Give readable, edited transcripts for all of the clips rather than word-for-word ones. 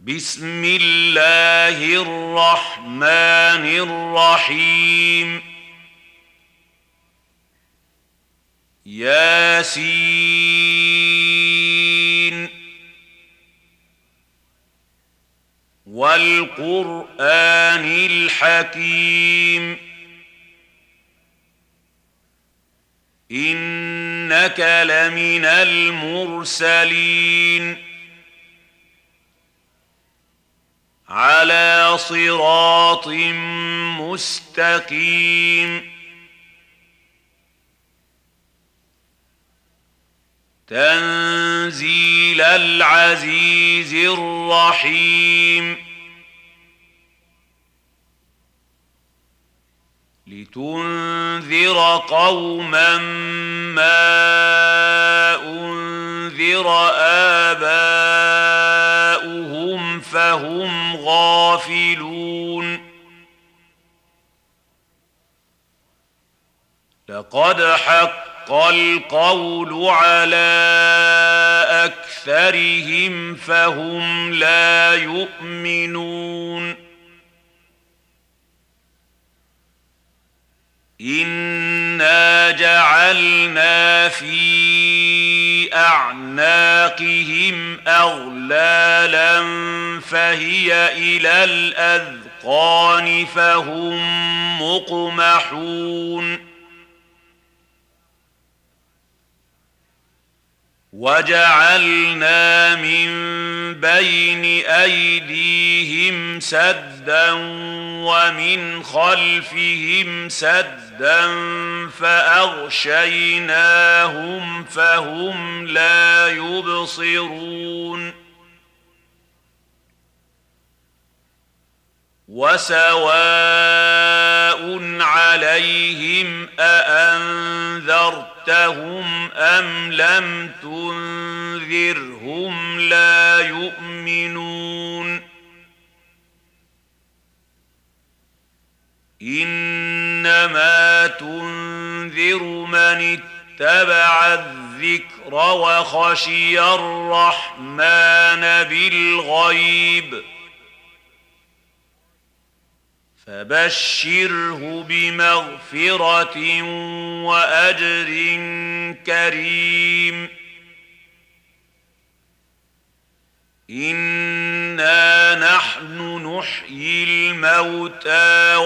بسم الله الرحمن الرحيم ياسين والقرآن الحكيم إنك لمن المرسلين على صراط مستقيم تنزيل العزيز الرحيم لتنذر قوما ما أنذر آباؤهم فهم غافلون لقد حق القول على أكثرهم فهم لا يؤمنون إنا جعلنا في أعناقهم أغلالا فهي إلى الأذقان فهم مقمحون وجعلنا من بين أيديهم سدا ومن خلفهم سدا فأغشيناهم فهم لا يبصرون وسواء عليهم أأنذرتهم أم لم تنذرهم لا يؤمنون إنما تنذر من اتبع الذكر وخشي الرحمن بالغيب فبشره بمغفرة وأجر كريم إنا نحن نحيي الموتى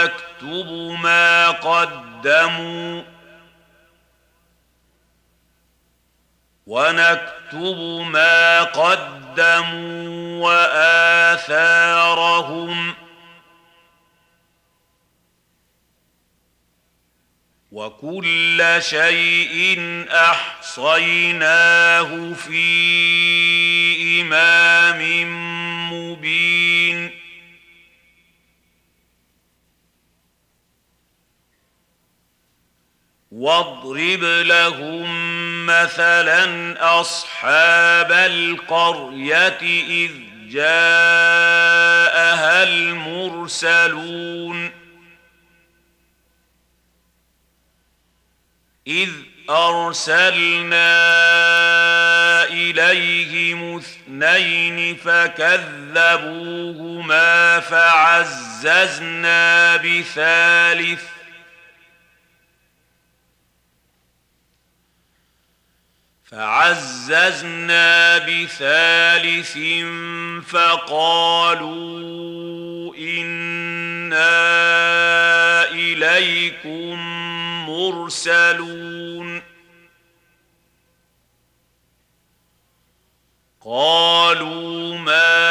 ونكتب ما قدموا وآثارهم وكل شيء أحصيناه في إمام مبين واضرب لهم مثلا أصحاب القرية إذ جاءها المرسلون إذ أرسلنا إليهم اثنين فكذبوهما فعززنا بثالث فقالوا إنا إليكم مرسلون قالوا ما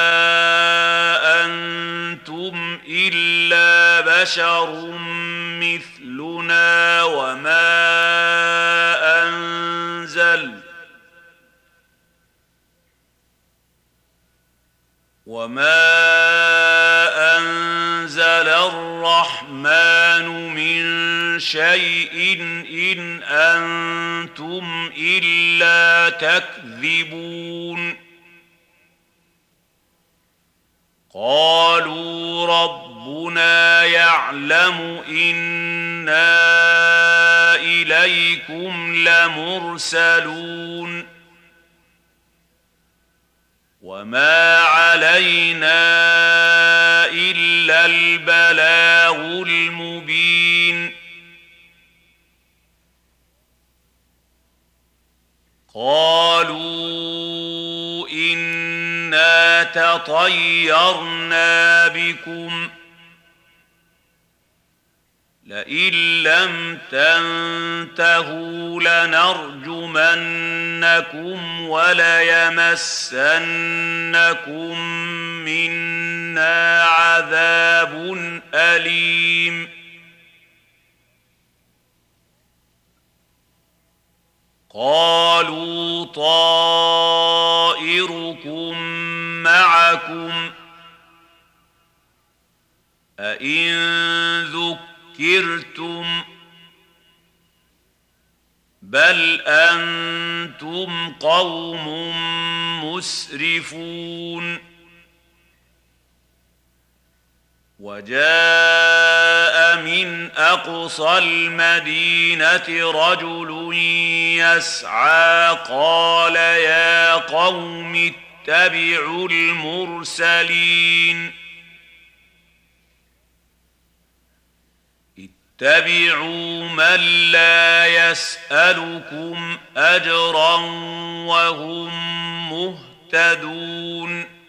أنتم إلا بشر مثلنا وما أنزل الرحمن من شيء إن أنتم إلا تكذبون قالوا ربنا يعلم إنا إليكم لمرسلون وما علينا إلا البلاغ المبين قالوا إنا تطيرنا بكم لئن لم تنتهوا لنرجمنكم وليمسنكم منا عذاب أليم قالوا طائركم معكم أئن ذكرتم بل أنتم قوم مسرفون وجاء من أقصى المدينة رجل يسعى قال يا قوم اتبعوا المرسلين اتبعوا من لا يسألكم أجرا وهم مهتدون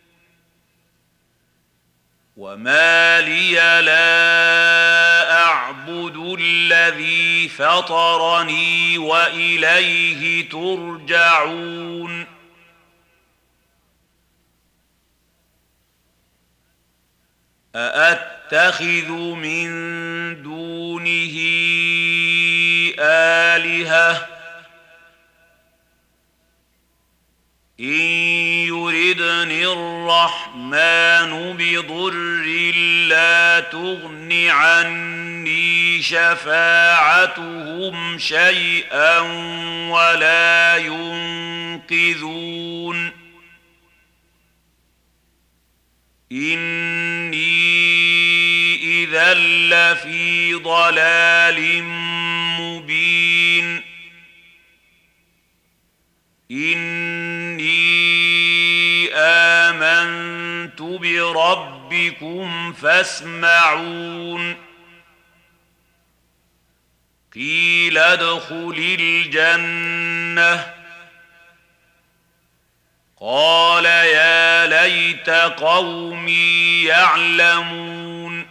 وما لي لا أعبد الذي فطرني وإليه ترجعون أأتخذ من دونه آلهة إن يردني الرحمن بضر لا تغن عني شفاعتهم شيئا ولا ينقذون إني إذا لفي ضلال مبين إني آمنت بربكم فاسمعون قيل ادخل الجنة قال يا ليت قومي يعلمون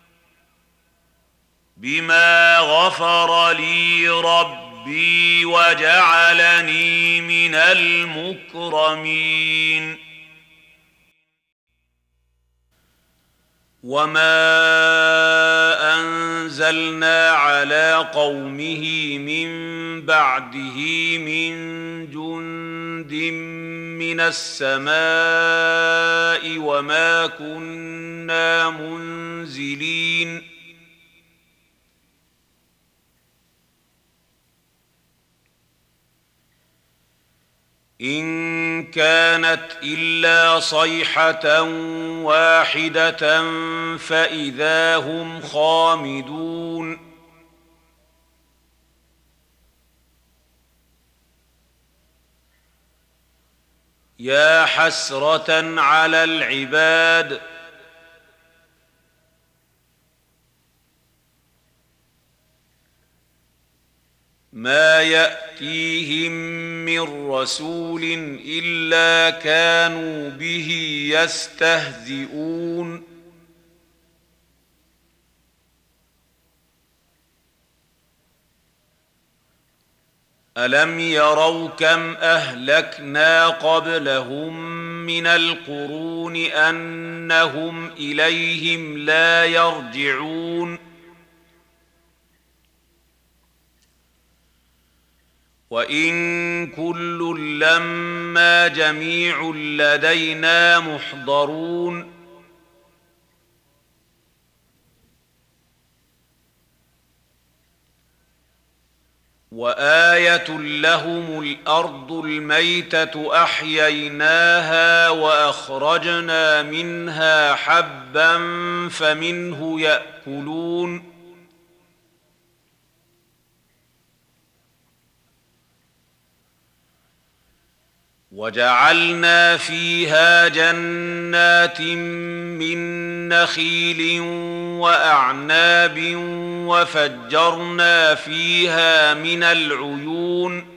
بما غفر لي ربي وجعلني من المكرمين وما أنزلنا على قومه من بعده من جند من السماء وما كنا منزلين إن كانت إلا صيحة واحدة فإذا هم خامدون يا حسرة على العباد ما يأتيهم من رسول إلا كانوا به يستهزئون ألم يروا كم أهلكنا قبلهم من القرون أنهم إليهم لا يرجعون وإن كل لما جميع لدينا محضرون وآية لهم الأرض الميتة أحييناها وأخرجنا منها حبا فمنه يأكلون وجعلنا فيها جنات من نخيل وأعناب وفجرنا فيها من العيون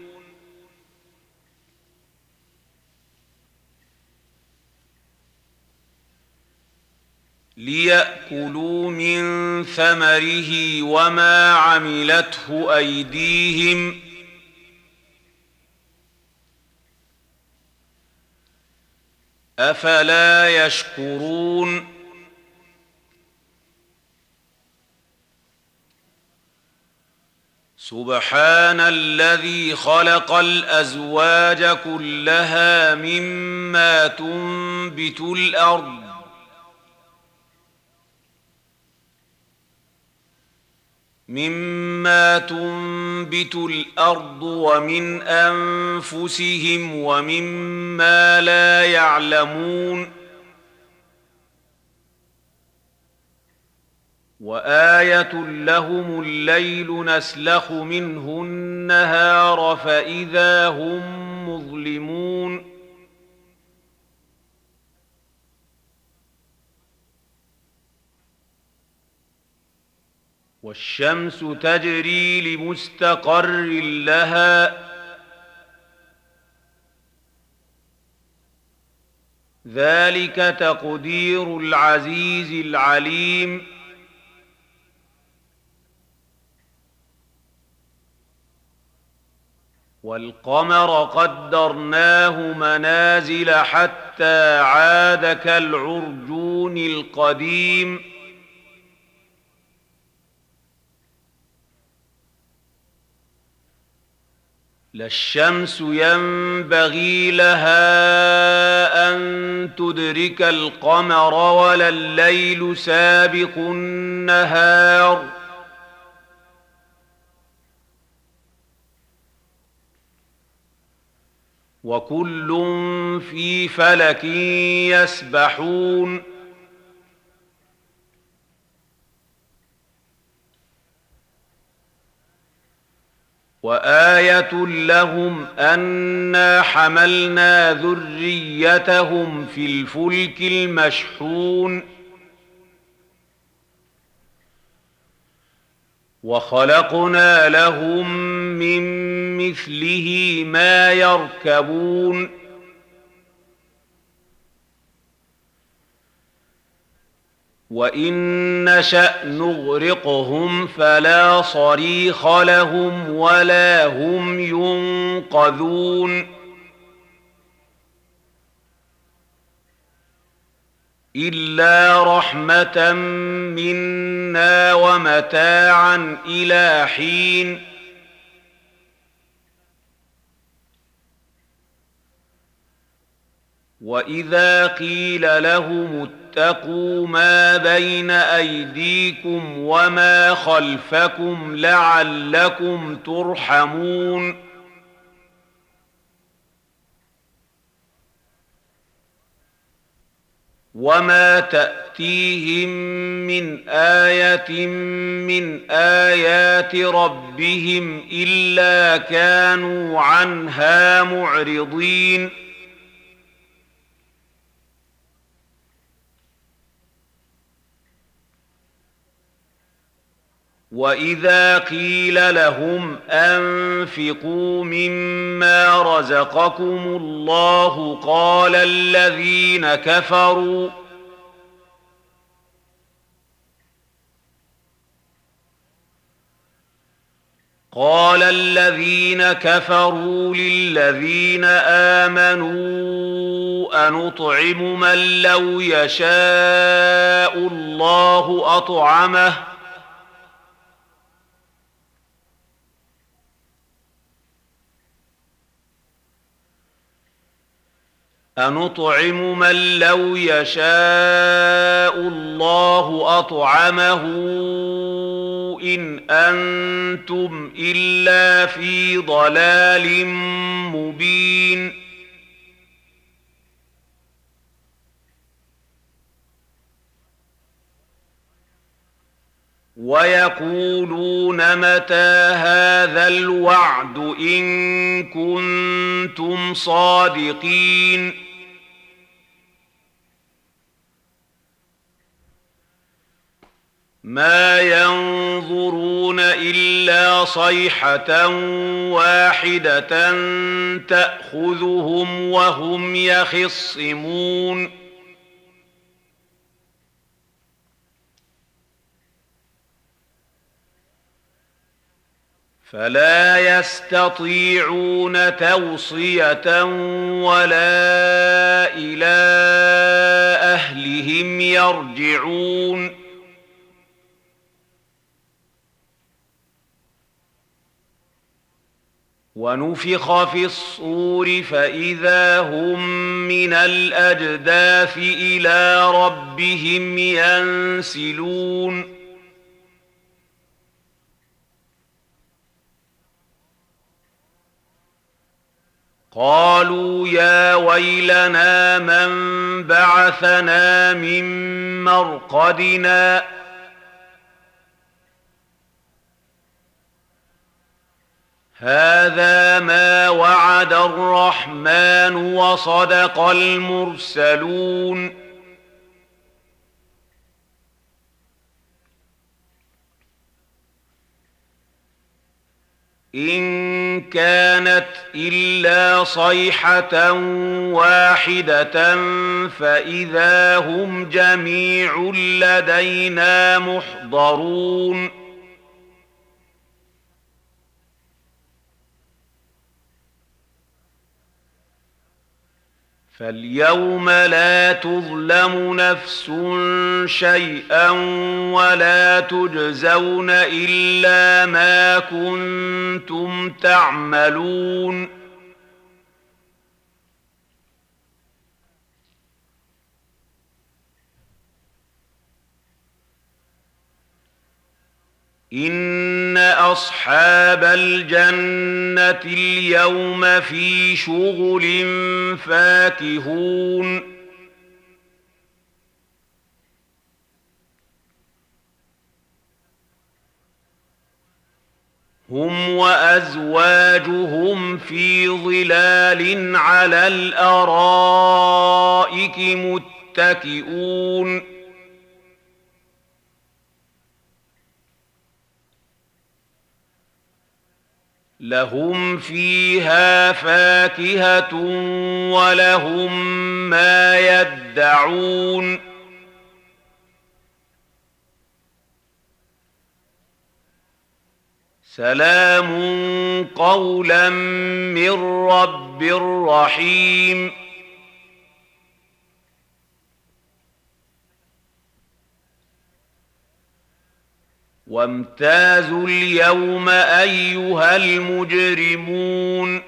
ليأكلوا من ثمره وما عملته أيديهم أفلا يشكرون سبحان الذي خلق الأزواج كلها مما تنبت الأرض ومن أنفسهم ومما لا يعلمون وآية لهم الليل نسلخ منه النهار فإذا هم مظلمون والشمس تجري لمستقر لها ذلك تقدير العزيز العليم والقمر قدرناه منازل حتى عاد كالعرجون القديم لا الشمس ينبغي لها أن تدرك القمر ولا الليل سابق النهار وكل في فلك يسبحون وآية لهم أنا حملنا ذريتهم في الفلك المشحون وخلقنا لهم من مثله ما يركبون وإن نشأ نغرقهم فلا صريخ لهم ولا هم ينقذون إلا رحمة منا ومتاعا إلى حين وإذا قيل لهم اتقوا ما بين أيديكم وما خلفكم لعلكم ترحمون وما تأتيهم من آية من آيات ربهم إلا كانوا عنها معرضين وإذا قيل لهم أنفقوا مما رزقكم الله قال الذين كفروا للذين آمنوا أنطعم من لو يشاء الله أطعمه أنطعم من لو يشاء الله أطعمه إن أنتم إلا في ضلال مبين ويقولون متى هذا الوعد إن كنتم صادقين ما ينظرون إلا صيحة واحدة تأخذهم وهم يخصمون فلا يستطيعون توصية ولا إلى أهلهم يرجعون ونفخ في الصور فإذا هم من الأجداث إلى ربهم ينسلون قالوا يا ويلنا من بعثنا من مرقدنا هذا ما وعد الرحمن وصدق المرسلون إن كانت إلا صيحة واحدة فإذا هم جميع لدينا محضرون فاليوم لا تظلم نفس شيئا ولا تجزون إلا ما كنتم تعملون إن أصحاب الجنة اليوم في شغل فاكهون هم وأزواجهم في ظلال على الأرائك متكئون لهم فيها فاكهة ولهم ما يدعون سلام قولا من رب رحيم وامتازوا اليوم أيها المجرمون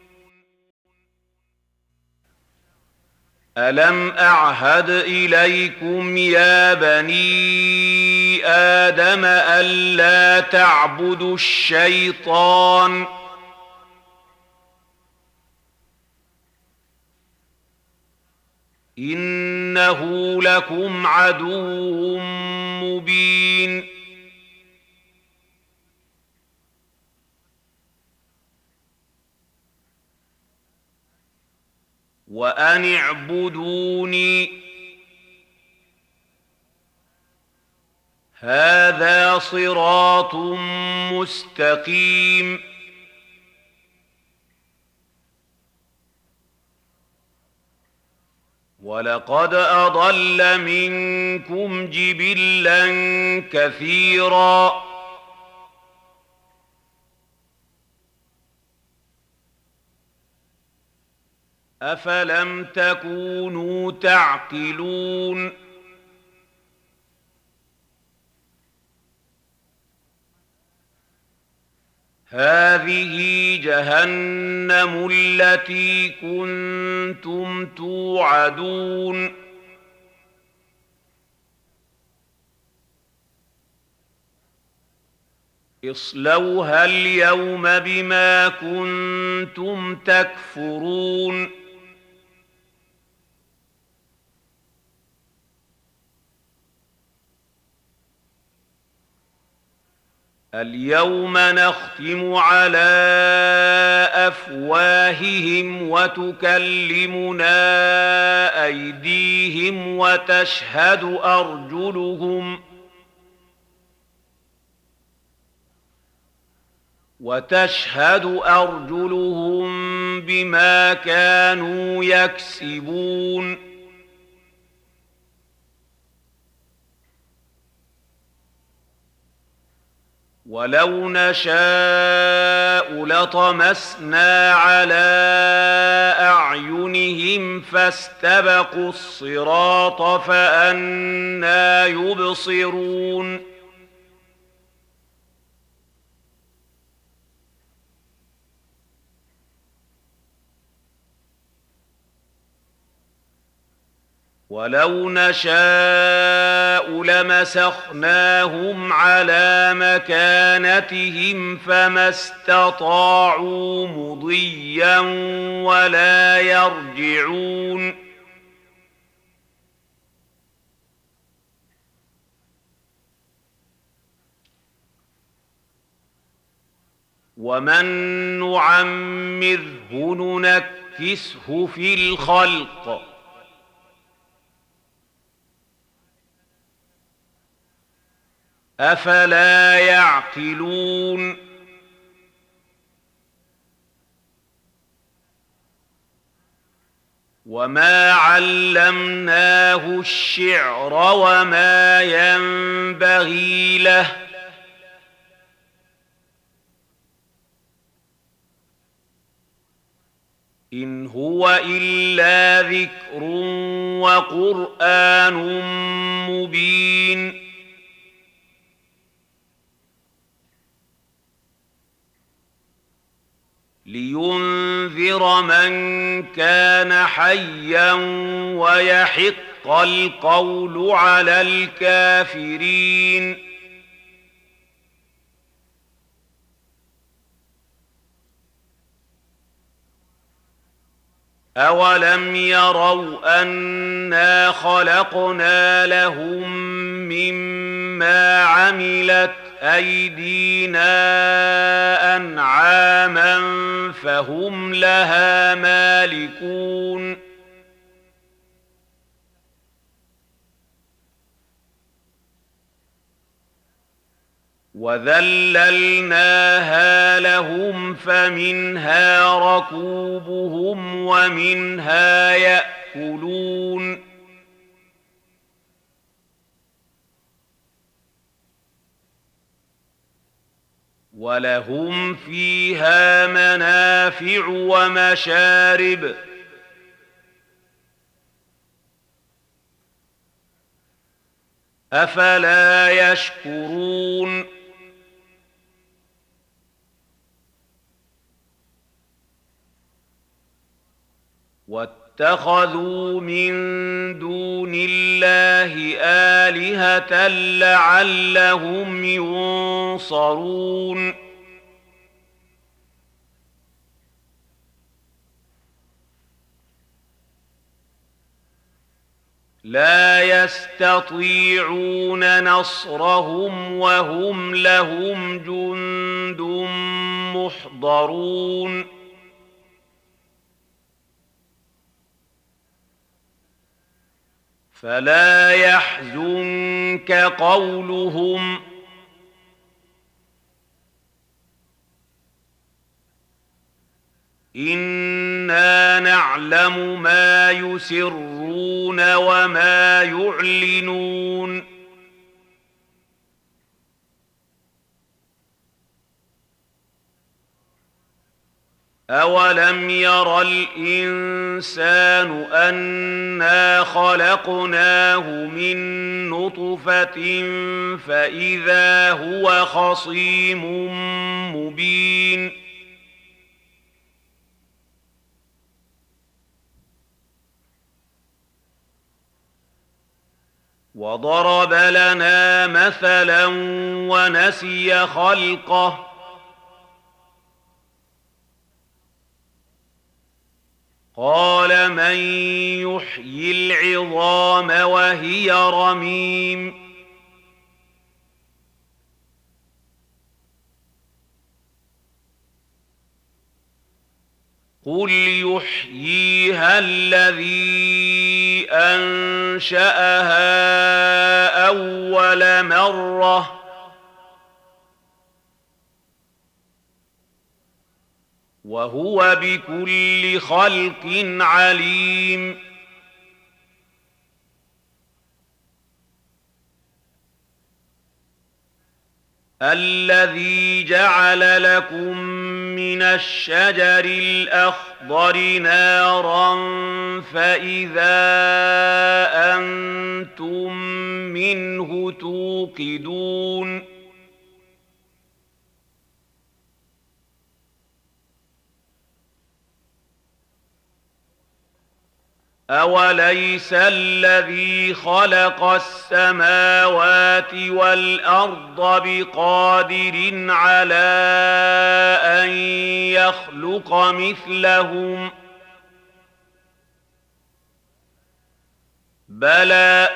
ألم أعهد إليكم يا بني آدم ألا تعبدوا الشيطان إنه لكم عدو مبين وأن اعبدوني هذا صراط مستقيم ولقد أضل منكم جبلا كثيرا أفلم تكونوا تعقلون هذه جهنم التي كنتم توعدون اصلوها اليوم بما كنتم تكفرون اليوم نختم على أفواههم وتكلمنا أيديهم وتشهد أرجلهم بما كانوا يكسبون ولو نشاء لطمسنا على أعينهم فاستبقوا الصراط فأنى يبصرون ولو نشاء لمسخناهم على مكانتهم فما استطاعوا مضيا ولا يرجعون ومن نعمره ننكسه في الخلق أفلا يعقلون وما علمناه الشعر وما ينبغي له إن هو إلا ذكر وقرآن مبين لينذر من كان حيا ويحق القول على الكافرين أولم يروا أنا خلقنا لهم مما عملت أيدينا أنعاما فهم لها مالكون وذللناها لهم فمنها ركوبهم ومنها يأكلون ولهم فيها منافع ومشارب أفلا يشكرون واتخذوا من دون الله آلهة لعلهم ينصرون لا يستطيعون نصرهم وهم لهم جند محضرون فلا يحزنك قولهم إنا نعلم ما يسرون وما يعلنون أولم ير الإنسان أنا خلقناه من نطفة فإذا هو خصيم مبين وضرب لنا مثلا ونسي خلقه قال من يحيي العظام وهي رميم قل يحييها الذي أنشأها أول مرة وهو بكل خلق عليم الذي جعل لكم من الشجر الأخضر نارا فإذا أنتم منه توقدون أوليس الذي خلق السماوات والأرض بقادر على أن يخلق مثلهم بلى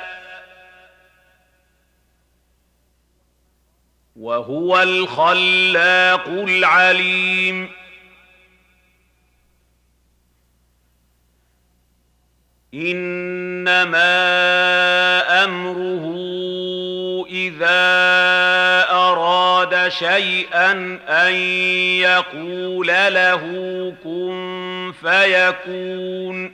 وهو الخلاق العليم إنما أمره إذا أراد شيئا أن يقول له كن فيكون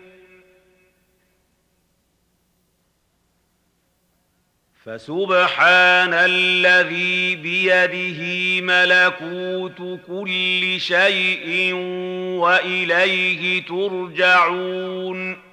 فسبحان الذي بيده ملكوت كل شيء وإليه ترجعون